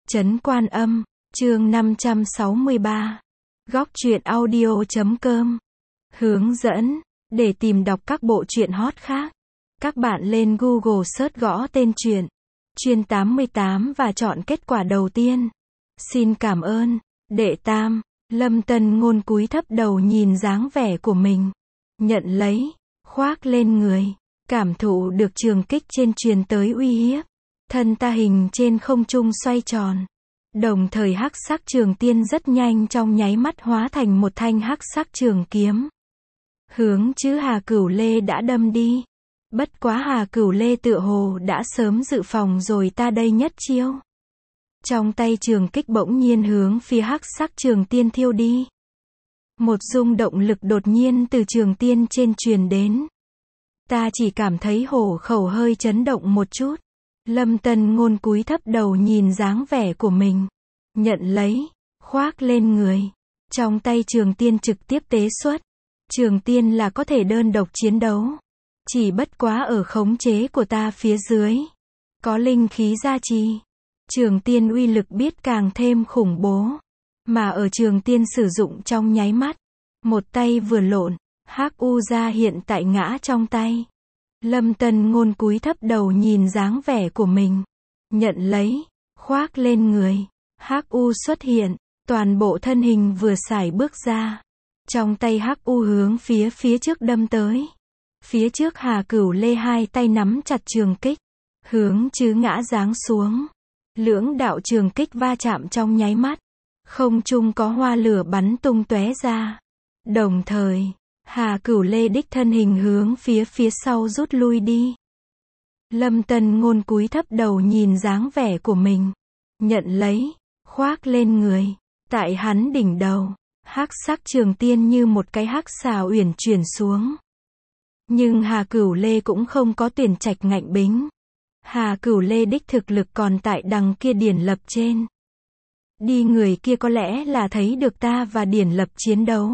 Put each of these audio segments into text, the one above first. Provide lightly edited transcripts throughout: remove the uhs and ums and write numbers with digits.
Trấn Quan Âm, chương 563. Góc truyện audio.com. Hướng dẫn, để tìm đọc các bộ truyện hot khác. Các bạn lên Google search gõ tên truyện Chuyên 88 và chọn kết quả đầu tiên. Xin cảm ơn. Đệ tam, Lâm Tân Ngôn cúi thấp đầu nhìn dáng vẻ của mình. Nhận lấy, khoác lên người. Cảm thụ được trường kích trên truyền tới uy hiếp. Thân ta hình trên không trung xoay tròn. Đồng thời hắc sắc trường tiên rất nhanh trong nháy mắt hóa thành một thanh hắc sắc trường kiếm. Hướng chữ Hà Cửu Lê đã đâm đi. Bất quá Hà Cửu Lê tựa hồ đã sớm dự phòng rồi, ta đây nhất chiêu. Trong tay trường kích bỗng nhiên hướng phía hắc sắc trường tiên thiêu đi. Một rung động lực đột nhiên từ trường tiên trên truyền đến. Ta chỉ cảm thấy hổ khẩu hơi chấn động một chút. Lâm Tân Ngôn cúi thấp đầu nhìn dáng vẻ của mình. Nhận lấy, khoác lên người. Trong tay trường tiên trực tiếp tế xuất. Trường tiên là có thể đơn độc chiến đấu. Chỉ bất quá ở khống chế của ta phía dưới. Có linh khí gia trì. Trường tiên uy lực biết càng thêm khủng bố. Mà ở trường tiên sử dụng trong nháy mắt. Một tay vừa lộn, hắc u ra hiện tại ngã trong tay. Lâm Tân Ngôn cúi thấp đầu nhìn dáng vẻ của mình. Nhận lấy, khoác lên người. Hắc u xuất hiện, toàn bộ thân hình vừa sải bước ra. Trong tay hắc u hướng phía trước đâm tới. Phía trước Hà Cửu Lê hai tay nắm chặt trường kích. Hướng chứ ngã giáng xuống. Lưỡng đạo trường kích va chạm trong nháy mắt. Không trung có hoa lửa bắn tung tóe ra. Đồng thời, Hà Cửu Lê đích thân hình hướng phía sau rút lui đi. Lâm Tân Ngôn cúi thấp đầu nhìn dáng vẻ của mình. Nhận lấy, khoác lên người. Tại hắn đỉnh đầu, hắc sắc trường tiên như một cái hắc xà uyển chuyển xuống. Nhưng Hà Cửu Lê cũng không có tuyển trạch ngạnh bính. Hà Cửu Lê đích thực lực còn tại đằng kia Điển Lập trên. Đi người kia có lẽ là thấy được ta và Điển Lập chiến đấu.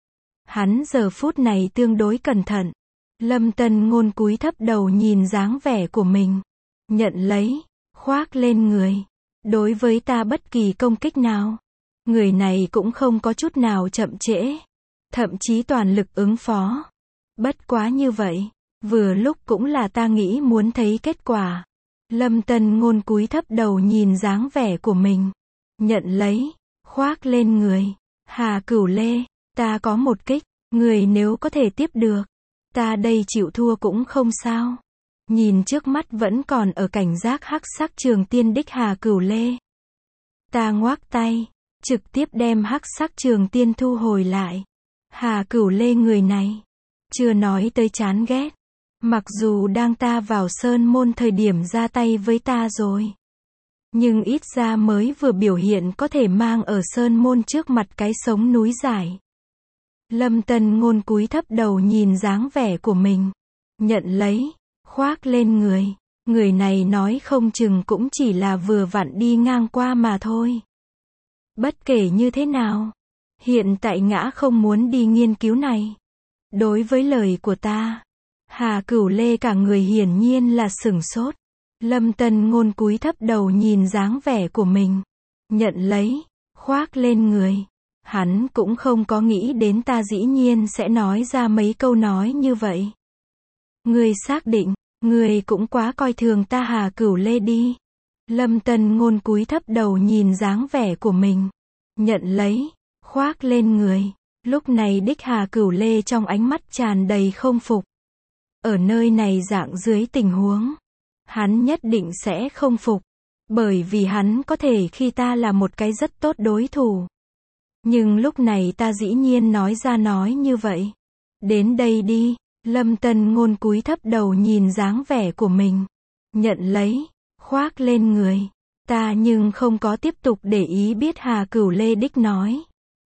Hắn giờ phút này tương đối cẩn thận. Lâm Tân Ngôn cúi thấp đầu nhìn dáng vẻ của mình. Nhận lấy, khoác lên người. Đối với ta bất kỳ công kích nào, người này cũng không có chút nào chậm trễ. Thậm chí toàn lực ứng phó. Bất quá như vậy, vừa lúc cũng là ta nghĩ muốn thấy kết quả. Lâm Tân Ngôn cúi thấp đầu nhìn dáng vẻ của mình. Nhận lấy, khoác lên người. Hà Cửu Lê, ta có một kích, người nếu có thể tiếp được, ta đây chịu thua cũng không sao. Nhìn trước mắt vẫn còn ở cảnh giác hắc sắc trường tiên đích Hà Cửu Lê. Ta ngoác tay, trực tiếp đem hắc sắc trường tiên thu hồi lại. Hà Cửu Lê người này, chưa nói tới chán ghét. Mặc dù đang ta vào sơn môn thời điểm ra tay với ta rồi. Nhưng ít ra mới vừa biểu hiện có thể mang ở sơn môn trước mặt cái sống núi giải. Lâm Tân Ngôn cúi thấp đầu nhìn dáng vẻ của mình. Nhận lấy, khoác lên người. Người này nói không chừng cũng chỉ là vừa vặn đi ngang qua mà thôi. Bất kể như thế nào, hiện tại ngã không muốn đi nghiên cứu này. Đối với lời của ta, Hà Cửu Lê cả người hiển nhiên là sửng sốt. Lâm Tân Ngôn cúi thấp đầu nhìn dáng vẻ của mình. Nhận lấy, khoác lên người. Hắn cũng không có nghĩ đến ta dĩ nhiên sẽ nói ra mấy câu nói như vậy. Ngươi xác định, ngươi cũng quá coi thường ta Hà Cửu Lê đi. Lâm Tân Ngôn cúi thấp đầu nhìn dáng vẻ của mình. Nhận lấy, khoác lên người. Lúc này đích Hà Cửu Lê trong ánh mắt tràn đầy không phục. Ở nơi này dạng dưới tình huống, hắn nhất định sẽ không phục. Bởi vì hắn có thể khi ta là một cái rất tốt đối thủ. Nhưng lúc này ta dĩ nhiên nói ra nói như vậy. Đến đây đi. Lâm Tân Ngôn cúi thấp đầu nhìn dáng vẻ của mình. Nhận lấy, khoác lên người. Ta nhưng không có tiếp tục để ý biết Hà Cửu Lê đích nói.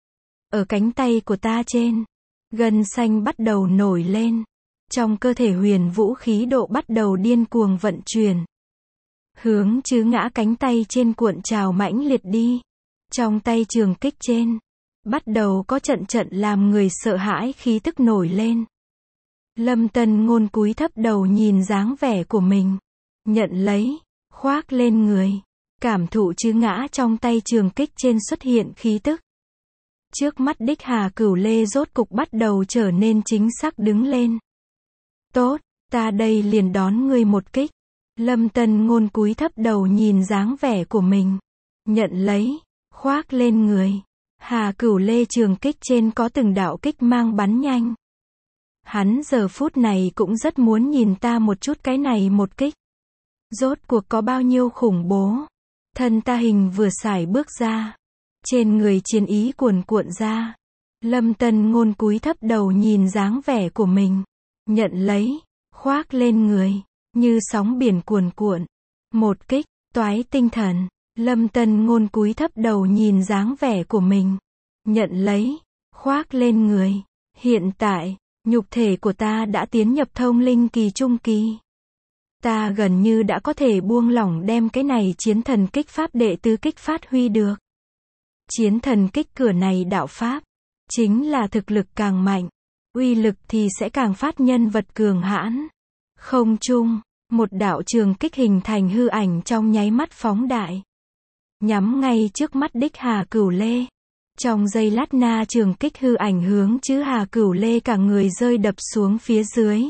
Ở cánh tay của ta trên, gân xanh bắt đầu nổi lên. Trong cơ thể huyền vũ khí độ bắt đầu điên cuồng vận chuyển. Hướng chứ ngã cánh tay trên cuộn trào mãnh liệt đi. Trong tay trường kích trên, bắt đầu có trận làm người sợ hãi khí tức nổi lên. Lâm Tân Ngôn cúi thấp đầu nhìn dáng vẻ của mình. Nhận lấy, khoác lên người. cảm thụ chữ ngã trong tay trường kích trên xuất hiện khí tức. Trước mắt đích Hà Cửu Lê rốt cục bắt đầu trở nên chính xác đứng lên. Tốt, ta đây liền đón ngươi một kích. Lâm Tân Ngôn cúi thấp đầu nhìn dáng vẻ của mình. Nhận lấy, khoác lên người. Hà Cửu Lê trường kích trên có từng đạo kích mang bắn nhanh. Hắn giờ phút này cũng rất muốn nhìn ta một chút cái này một kích. Rốt cuộc có bao nhiêu khủng bố. Thân ta hình vừa sải bước ra. Trên người chiến ý cuồn cuộn ra. Lâm Tân Ngôn cúi thấp đầu nhìn dáng vẻ của mình. Nhận lấy, khoác lên người. Như sóng biển cuồn cuộn. Một kích, toái tinh thần. Lâm Tân Ngôn cúi thấp đầu nhìn dáng vẻ của mình. Nhận lấy, khoác lên người. Hiện tại, nhục thể của ta đã tiến nhập thông linh kỳ trung kỳ. Ta gần như đã có thể buông lỏng đem cái này chiến thần kích pháp đệ tứ kích phát huy được. Chiến thần kích cửa này đạo pháp, chính là thực lực càng mạnh, uy lực thì sẽ càng phát nhân vật cường hãn. Không trung, một đạo trường kích hình thành hư ảnh trong nháy mắt phóng đại. Nhắm ngay trước mắt đích Hà Cửu Lê. Trong giây lát na trường kích hư ảnh hướng chữ Hà Cửu Lê cả người rơi đập xuống phía dưới.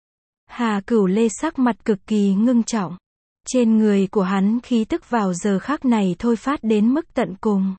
Hà Cửu Lê sắc mặt cực kỳ ngưng trọng. Trên người của hắn khí tức vào giờ khắc này thôi phát đến mức tận cùng.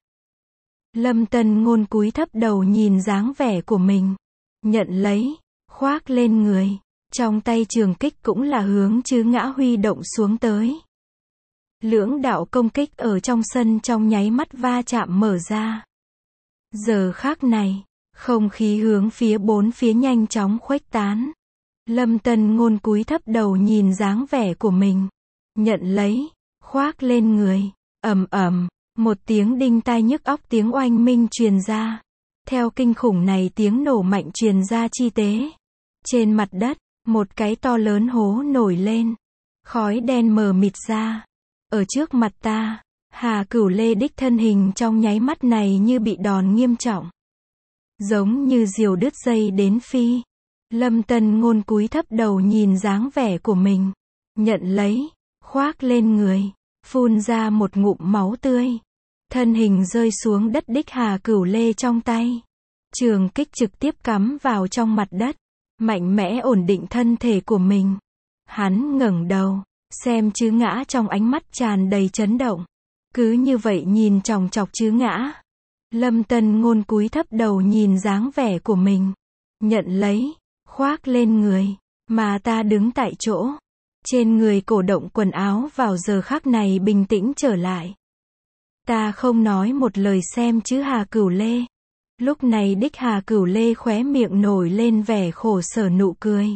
Lâm Tân Ngôn cúi thấp đầu nhìn dáng vẻ của mình. Nhận lấy, khoác lên người. Trong tay trường kích cũng là hướng chữ ngã huy động xuống tới. Lưỡng đạo công kích ở trong sân trong nháy mắt va chạm mở ra. Giờ khắc này, không khí hướng phía bốn phía nhanh chóng khuếch tán. Lâm Tân Ngôn cúi thấp đầu nhìn dáng vẻ của mình. Nhận lấy, khoác lên người. Ầm ầm, một tiếng đinh tai nhức óc tiếng oanh minh truyền ra. Theo kinh khủng này tiếng nổ mạnh truyền ra chi tế. Trên mặt đất, một cái to lớn hố nổi lên. Khói đen mờ mịt ra. Ở trước mặt ta, Hà Cửu Lê đích thân hình trong nháy mắt này như bị đòn nghiêm trọng. Giống như diều đứt dây đến phi. Lâm Tân Ngôn cúi thấp đầu nhìn dáng vẻ của mình. Nhận lấy, khoác lên người. Phun ra một ngụm máu tươi. Thân hình rơi xuống đất đích Hà Cửu Lê trong tay. Trường kích trực tiếp cắm vào trong mặt đất. Mạnh mẽ ổn định thân thể của mình. Hắn ngẩng đầu, xem chữ ngã trong ánh mắt tràn đầy chấn động. Cứ như vậy nhìn chòng chọc chữ ngã. Lâm Tân Ngôn cúi thấp đầu nhìn dáng vẻ của mình. Nhận lấy, khoác lên người. Mà ta đứng tại chỗ. Trên người cổ động quần áo vào giờ khắc này bình tĩnh trở lại. Ta không nói một lời xem chữ Hà Cửu Lê. Lúc này đích Hà Cửu Lê khóe miệng nổi lên vẻ khổ sở nụ cười.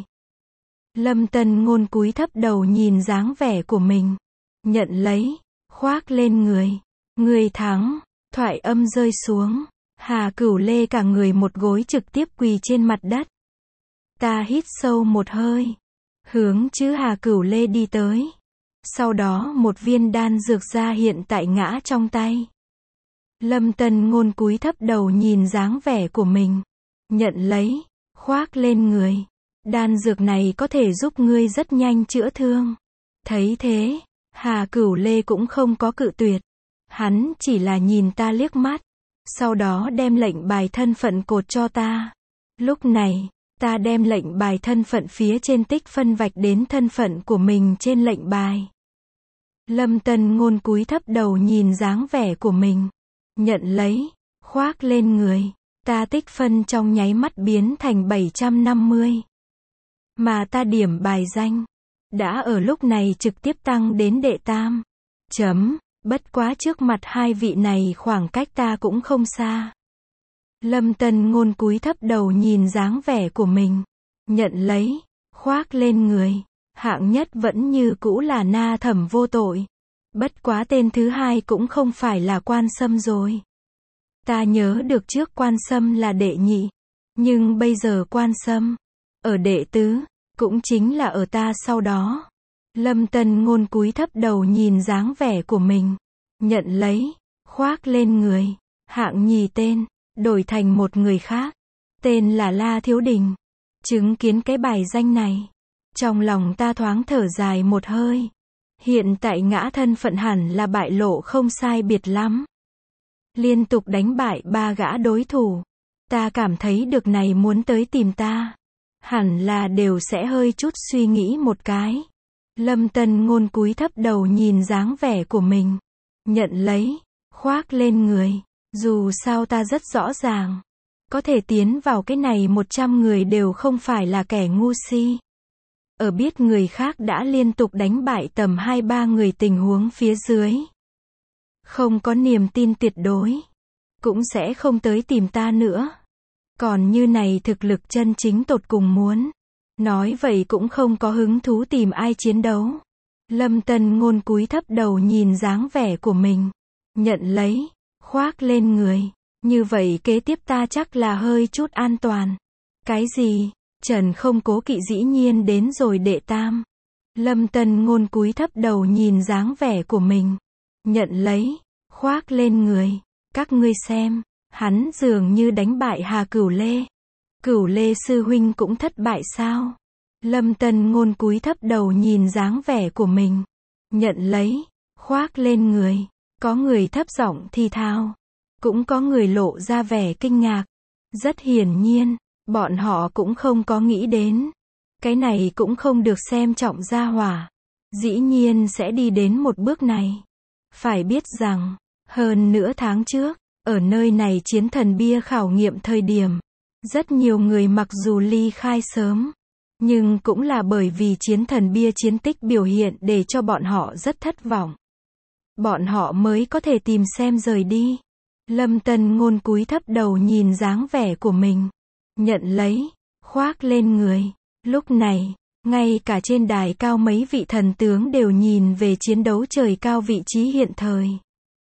Lâm Tân Ngôn cúi thấp đầu nhìn dáng vẻ của mình. Nhận lấy, khoác lên người. Người thắng, thoại âm rơi xuống. Hà Cửu Lê cả người một gối trực tiếp quỳ trên mặt đất. Ta hít sâu một hơi. Hướng chữ Hà Cửu Lê đi tới. Sau đó một viên đan dược ra hiện tại ngã trong tay. Lâm Tân Ngôn cúi thấp đầu nhìn dáng vẻ của mình. Nhận lấy, khoác lên người. Đan dược này có thể giúp ngươi rất nhanh chữa thương. Thấy thế, Hà Cửu Lê cũng không có cự tuyệt. Hắn chỉ là nhìn ta liếc mắt. Sau đó đem lệnh bài thân phận cột cho ta. Lúc này, ta đem lệnh bài thân phận phía trên tích phân vạch đến thân phận của mình trên lệnh bài. Lâm Tân Ngôn cúi thấp đầu nhìn dáng vẻ của mình. Nhận lấy, khoác lên người. Ta tích phân trong nháy mắt biến thành 750. Mà ta điểm bài danh đã ở lúc này trực tiếp tăng đến đệ tam. Bất quá trước mặt hai vị này khoảng cách ta cũng không xa. Lâm Tân Ngôn cúi thấp đầu nhìn dáng vẻ của mình. Nhận lấy, khoác lên người. Hạng nhất vẫn như cũ là Na Thẩm vô tội. Bất quá tên thứ hai cũng không phải là Quan Sâm rồi. Ta nhớ được trước Quan Sâm là đệ nhị. Nhưng bây giờ Quan Sâm ở đệ tứ, cũng chính là ở ta sau đó. Lâm Tân Ngôn cúi thấp đầu nhìn dáng vẻ của mình. Nhận lấy, khoác lên người. Hạng nhì tên, đổi thành một người khác. Tên là La Thiếu Đình. Chứng kiến cái bài danh này. Trong lòng ta thoáng thở dài một hơi. Hiện tại ngã thân phận hẳn là bại lộ không sai biệt lắm. Liên tục đánh bại 3 gã đối thủ. Ta cảm thấy được này muốn tới tìm ta. Hẳn là đều sẽ hơi chút suy nghĩ một cái. Lâm Tân Ngôn cúi thấp đầu nhìn dáng vẻ của mình. Nhận lấy, khoác lên người. Dù sao ta rất rõ ràng. Có thể tiến vào cái này 100 người đều không phải là kẻ ngu si. Ở biết người khác đã liên tục đánh bại tầm 2-3 người tình huống phía dưới. Không có niềm tin tuyệt đối. Cũng sẽ không tới tìm ta nữa. Còn như này thực lực chân chính tột cùng muốn. Nói vậy cũng không có hứng thú tìm ai chiến đấu. Lâm Tân Ngôn cúi thấp đầu nhìn dáng vẻ của mình. Nhận lấy, khoác lên người. Như vậy kế tiếp ta chắc là hơi chút an toàn. Cái gì? Trần Không Cố Kỵ dĩ nhiên đến rồi đệ tam. Lâm Tân Ngôn cúi thấp đầu nhìn dáng vẻ của mình. Nhận lấy, khoác lên người. Các ngươi xem, hắn dường như đánh bại Hà Cửu Lê. Cửu Lê sư huynh cũng thất bại sao? Lâm Tân Ngôn cúi thấp đầu nhìn dáng vẻ của mình. Nhận lấy, khoác lên người. Có người thấp giọng thì thào. Cũng có người lộ ra vẻ kinh ngạc. Rất hiển nhiên, bọn họ cũng không có nghĩ đến. Cái này cũng không được xem trọng gia hỏa. Dĩ nhiên sẽ đi đến một bước này. Phải biết rằng, hơn nửa tháng trước, ở nơi này chiến thần bia khảo nghiệm thời điểm, rất nhiều người mặc dù ly khai sớm, nhưng cũng là bởi vì chiến thần bia chiến tích biểu hiện để cho bọn họ rất thất vọng. Bọn họ mới có thể tìm xem rời đi. Lâm Tân Ngôn cúi thấp đầu nhìn dáng vẻ của mình. Nhận lấy, khoác lên người. Lúc này, ngay cả trên đài cao mấy vị thần tướng đều nhìn về chiến đấu trời cao vị trí hiện thời.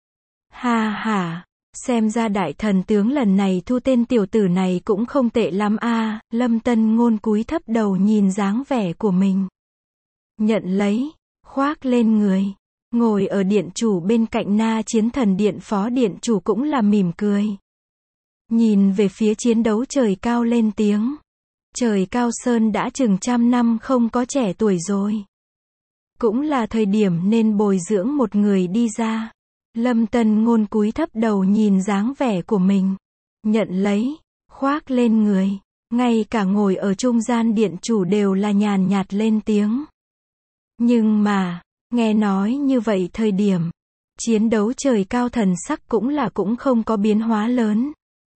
Ha ha, xem ra đại thần tướng lần này thu tên tiểu tử này cũng không tệ lắm a. Lâm Tân Ngôn cúi thấp đầu nhìn dáng vẻ của mình. Nhận lấy, khoác lên người. Ngồi ở điện chủ bên cạnh Na Chiến Thần Điện phó điện chủ cũng là mỉm cười. Nhìn về phía chiến đấu trời cao lên tiếng. Trời cao sơn đã chừng 100 năm không có trẻ tuổi rồi. Cũng là thời điểm nên bồi dưỡng một người đi ra. Lâm Tân Ngôn cúi thấp đầu nhìn dáng vẻ của mình. Nhận lấy, khoác lên người. Ngay cả ngồi ở trung gian điện chủ đều là nhàn nhạt lên tiếng. Nhưng mà, nghe nói như vậy thời điểm, chiến đấu trời cao thần sắc cũng không có biến hóa lớn.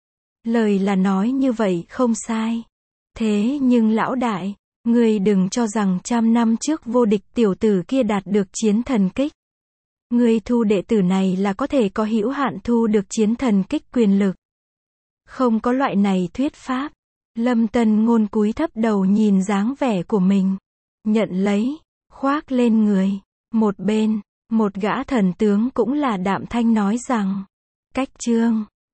Lời là nói như vậy không sai. Thế nhưng lão đại, ngươi đừng cho rằng 100 năm trước vô địch tiểu tử kia đạt được chiến thần kích. Ngươi thu đệ tử này là có thể có hữu hạn thu được chiến thần kích quyền lực. Không có loại này thuyết pháp. Lâm Tân Ngôn cúi thấp đầu nhìn dáng vẻ của mình. Nhận lấy, khoác lên người. Một bên, một gã thần tướng cũng là đạm thanh nói rằng. Cách chương